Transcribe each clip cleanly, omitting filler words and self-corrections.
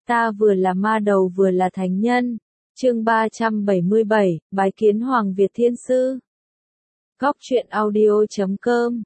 Ta vừa là ma đầu vừa là thánh nhân. Chương 377, bái kiến Hoàng Việt Thiên Sư. Góc truyện audio.com.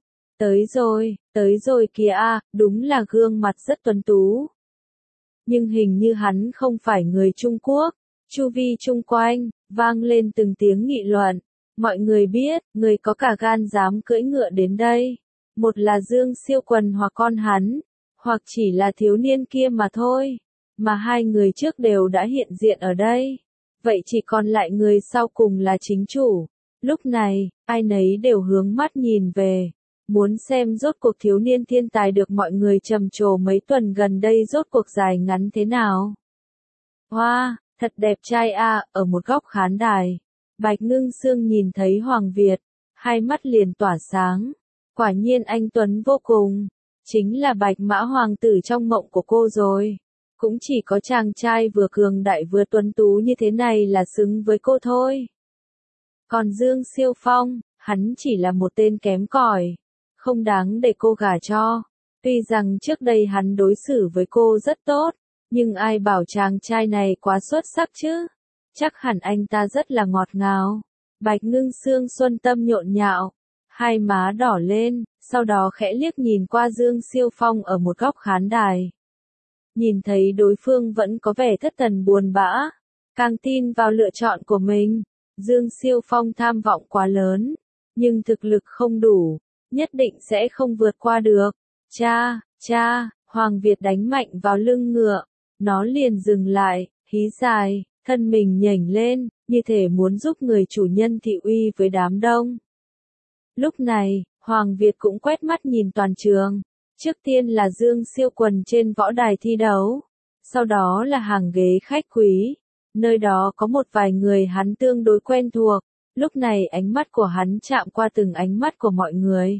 Tới rồi kìa a, đúng là gương mặt rất tuấn tú. Nhưng hình như hắn không phải người Trung Quốc. Chu vi chung quanh, vang lên từng tiếng nghị luận. Mọi người biết, người có cả gan dám cưỡi ngựa đến đây. Một là Dương Siêu Quần hoặc con hắn, hoặc chỉ là thiếu niên kia mà thôi. Mà hai người trước đều đã hiện diện ở đây. Vậy chỉ còn lại người sau cùng là chính chủ. Lúc này, ai nấy đều hướng mắt nhìn về. Muốn xem rốt cuộc thiếu niên thiên tài được mọi người trầm trồ mấy tuần gần đây rốt cuộc dài ngắn thế nào. Hoa, thật đẹp trai a. Ở một góc khán đài. Bạch Ngưng Sương nhìn thấy Hoàng Việt. Hai mắt liền tỏa sáng. Quả nhiên anh tuấn vô cùng. Chính là Bạch Mã Hoàng tử trong mộng của cô rồi. Cũng chỉ có chàng trai vừa cường đại vừa tuấn tú như thế này là xứng với cô thôi. Còn Dương Siêu Phong, hắn chỉ là một tên kém cỏi, không đáng để cô gả cho. Tuy rằng trước đây hắn đối xử với cô rất tốt, nhưng ai bảo chàng trai này quá xuất sắc chứ? Chắc hẳn anh ta rất là ngọt ngào. Bạch Ngưng Sương xuân tâm nhộn nhạo, hai má đỏ lên, sau đó khẽ liếc nhìn qua Dương Siêu Phong ở một góc khán đài. Nhìn thấy đối phương vẫn có vẻ thất thần buồn bã, càng tin vào lựa chọn của mình. Dương Siêu Phong tham vọng quá lớn, nhưng thực lực không đủ, nhất định sẽ không vượt qua được. Cha, Hoàng Việt đánh mạnh vào lưng ngựa, nó liền dừng lại, hí dài, thân mình nhảy lên, như thể muốn giúp người chủ nhân thị uy với đám đông. Lúc này, Hoàng Việt cũng quét mắt nhìn toàn trường. Trước tiên là Dương Siêu Quần trên võ đài thi đấu, sau đó là hàng ghế khách quý, nơi đó có một vài người hắn tương đối quen thuộc, lúc này ánh mắt của hắn chạm qua từng ánh mắt của mọi người.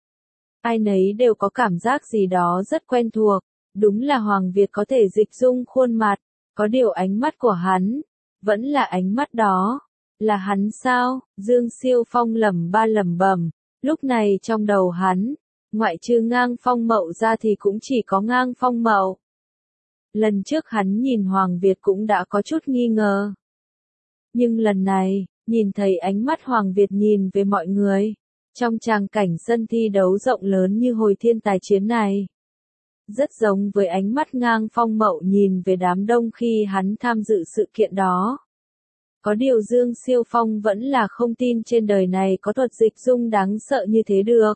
Ai nấy đều có cảm giác gì đó rất quen thuộc, đúng là Hoàng Việt có thể dịch dung khuôn mặt, có điều ánh mắt của hắn, vẫn là ánh mắt đó, là hắn sao? Dương Siêu Phong lẩm bẩm, lúc này trong đầu hắn, ngoại trừ Ngang Phong Mậu ra thì cũng chỉ có Ngang Phong Mậu. Lần trước hắn nhìn Hoàng Việt cũng đã có chút nghi ngờ. Nhưng lần này, nhìn thấy ánh mắt Hoàng Việt nhìn về mọi người, trong tràng cảnh sân thi đấu rộng lớn như hồi thiên tài chiến này. Rất giống với ánh mắt Ngang Phong Mậu nhìn về đám đông khi hắn tham dự sự kiện đó. Có điều Dương Siêu Phong vẫn là không tin trên đời này có thuật dịch dung đáng sợ như thế được.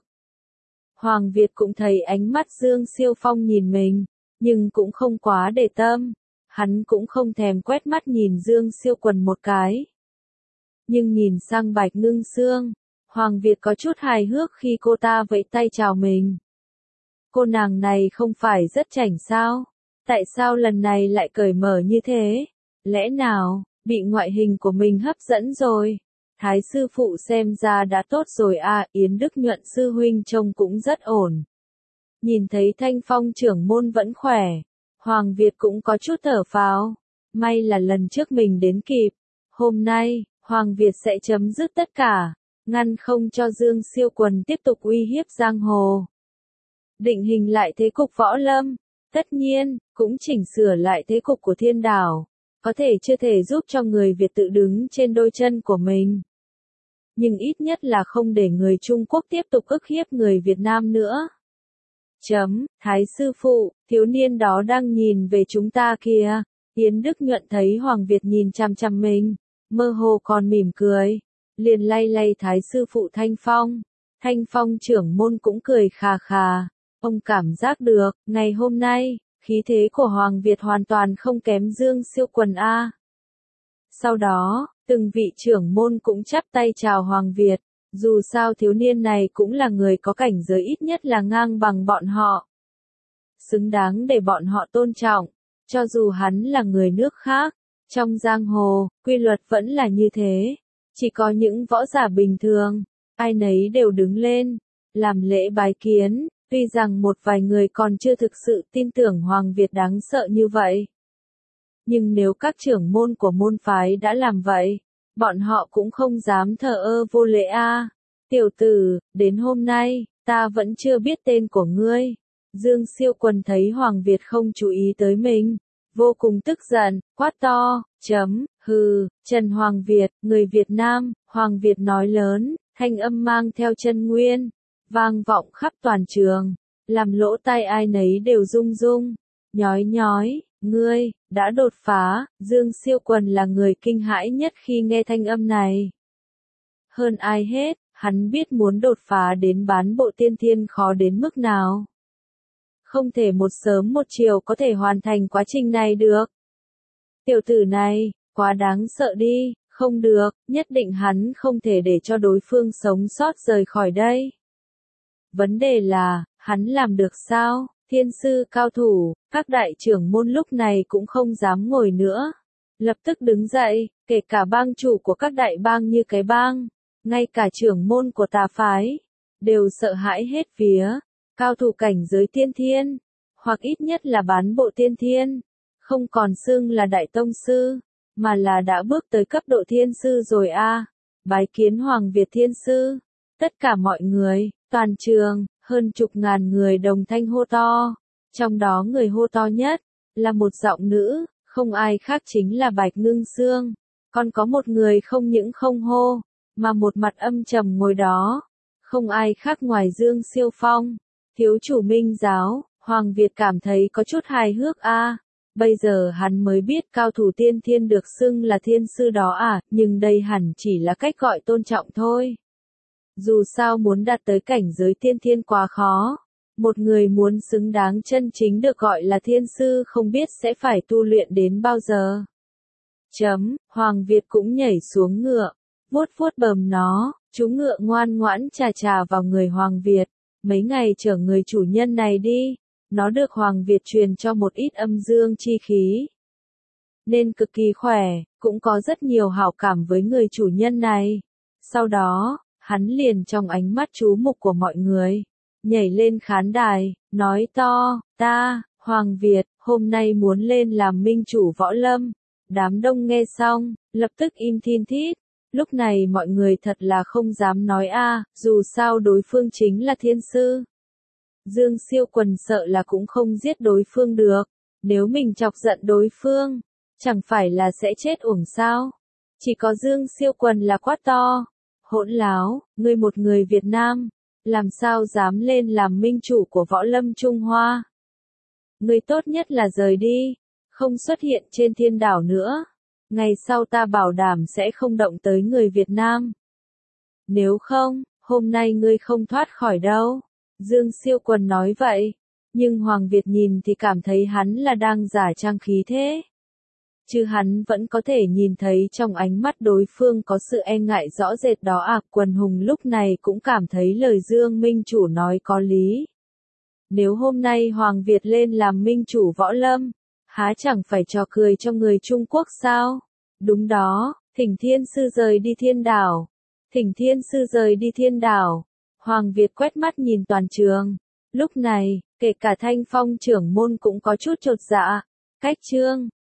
Hoàng Việt cũng thấy ánh mắt Dương Siêu Phong nhìn mình, nhưng cũng không quá để tâm. Hắn cũng không thèm quét mắt nhìn Dương Siêu Quần một cái. Nhưng nhìn sang Bạch Ngưng Sương, Hoàng Việt có chút hài hước khi cô ta vẫy tay chào mình. Cô nàng này không phải rất chảnh sao? Tại sao lần này lại cởi mở như thế? Lẽ nào, bị ngoại hình của mình hấp dẫn rồi? Thái sư phụ xem ra đã tốt rồi à, Yến Đức Nhuận sư huynh trông cũng rất ổn. Nhìn thấy Thanh Phong trưởng môn vẫn khỏe, Hoàng Việt cũng có chút thở phào. May là lần trước mình đến kịp. Hôm nay, Hoàng Việt sẽ chấm dứt tất cả, ngăn không cho Dương Siêu Quần tiếp tục uy hiếp giang hồ. Định hình lại thế cục võ lâm, tất nhiên, cũng chỉnh sửa lại thế cục của thiên đảo. Có thể chưa thể giúp cho người Việt tự đứng trên đôi chân của mình. Nhưng ít nhất là không để người Trung Quốc tiếp tục ức hiếp người Việt Nam nữa. Thái sư phụ, thiếu niên đó đang nhìn về chúng ta kìa. Yến Đức Nhuận thấy Hoàng Việt nhìn chằm chằm mình, mơ hồ còn mỉm cười, liền lay Thái sư phụ Thanh Phong. Thanh Phong trưởng môn cũng cười khà khà. Ông cảm giác được, ngày hôm nay, khí thế của Hoàng Việt hoàn toàn không kém Dương Siêu Quần a. Sau đó, từng vị trưởng môn cũng chắp tay chào Hoàng Việt, dù sao thiếu niên này cũng là người có cảnh giới ít nhất là ngang bằng bọn họ. Xứng đáng để bọn họ tôn trọng, cho dù hắn là người nước khác, trong giang hồ, quy luật vẫn là như thế. Chỉ có những võ giả bình thường, ai nấy đều đứng lên, làm lễ bái kiến, tuy rằng một vài người còn chưa thực sự tin tưởng Hoàng Việt đáng sợ như vậy. Nhưng nếu các trưởng môn của môn phái đã làm vậy, bọn họ cũng không dám thờ ơ vô lễ a. Tiểu tử, đến hôm nay, ta vẫn chưa biết tên của ngươi. Dương Siêu Quần thấy Hoàng Việt không chú ý tới mình, vô cùng tức giận, quát to, hừ, Trần Hoàng Việt, người Việt Nam, Hoàng Việt nói lớn, thanh âm mang theo chân nguyên, vang vọng khắp toàn trường, làm lỗ tai ai nấy đều rung rung, nhói, ngươi, đã đột phá, Dương Siêu Quần là người kinh hãi nhất khi nghe thanh âm này. Hơn ai hết, hắn biết muốn đột phá đến bán bộ tiên thiên khó đến mức nào. Không thể một sớm một chiều có thể hoàn thành quá trình này được. Tiểu tử này, quá đáng sợ đi, không được, nhất định hắn không thể để cho đối phương sống sót rời khỏi đây. Vấn đề là, hắn làm được sao? Thiên sư cao thủ, các đại trưởng môn lúc này cũng không dám ngồi nữa. Lập tức đứng dậy, kể cả bang chủ của các đại bang như cái bang, ngay cả trưởng môn của tà phái, đều sợ hãi hết phía. Cao thủ cảnh giới tiên thiên, hoặc ít nhất là bán bộ tiên thiên, không còn xưng là đại tông sư, mà là đã bước tới cấp độ thiên sư rồi a. Bái kiến Hoàng Việt thiên sư. Tất cả mọi người, toàn trường, hơn chục ngàn người đồng thanh hô to. Trong đó người hô to nhất, là một giọng nữ, không ai khác chính là Bạch Ngưng Sương. Còn có một người không những không hô, mà một mặt âm trầm ngồi đó. Không ai khác ngoài Dương Siêu Phong. Thiếu chủ Minh giáo, Hoàng Việt cảm thấy có chút hài hước a. Bây giờ hắn mới biết cao thủ tiên thiên được xưng là thiên sư đó à, nhưng đây hẳn chỉ là cách gọi tôn trọng thôi. Dù sao muốn đạt tới cảnh giới tiên thiên quá khó. Một người muốn xứng đáng chân chính được gọi là thiên sư không biết sẽ phải tu luyện đến bao giờ. Hoàng Việt cũng nhảy xuống ngựa, vuốt bờm nó, chú ngựa ngoan ngoãn chà vào người Hoàng Việt. Mấy ngày chở người chủ nhân này đi, nó được Hoàng Việt truyền cho một ít âm dương chi khí. Nên cực kỳ khỏe, cũng có rất nhiều hảo cảm với người chủ nhân này. Sau đó, hắn liền trong ánh mắt chú mục của mọi người, nhảy lên khán đài, nói to, ta, Hoàng Việt, hôm nay muốn lên làm minh chủ võ lâm. Đám đông nghe xong, lập tức im thin thít. Lúc này mọi người thật là không dám nói a, dù sao đối phương chính là thiên sư. Dương Siêu Quần sợ là cũng không giết đối phương được. Nếu mình chọc giận đối phương, chẳng phải là sẽ chết uổng sao? Chỉ có Dương Siêu Quần là quát to. Hỗn láo, ngươi một người Việt Nam, làm sao dám lên làm minh chủ của võ lâm Trung Hoa? Ngươi tốt nhất là rời đi, không xuất hiện trên thiên đảo nữa. Ngày sau ta bảo đảm sẽ không động tới người Việt Nam. Nếu không, hôm nay ngươi không thoát khỏi đâu. Dương Siêu Quần nói vậy, nhưng Hoàng Việt nhìn thì cảm thấy hắn là đang giả trang khí thế. Chứ hắn vẫn có thể nhìn thấy trong ánh mắt đối phương có sự e ngại rõ rệt đó à. Quần hùng lúc này cũng cảm thấy lời Dương Minh Chủ nói có lý. Nếu hôm nay Hoàng Việt lên làm minh chủ võ lâm, há chẳng phải trò cười cho người Trung Quốc sao? Đúng đó, thỉnh thiên sư rời đi thiên đảo. Thỉnh thiên sư rời đi thiên đảo. Hoàng Việt quét mắt nhìn toàn trường. Lúc này, kể cả Thanh Phong trưởng môn cũng có chút chột dạ. Cách chương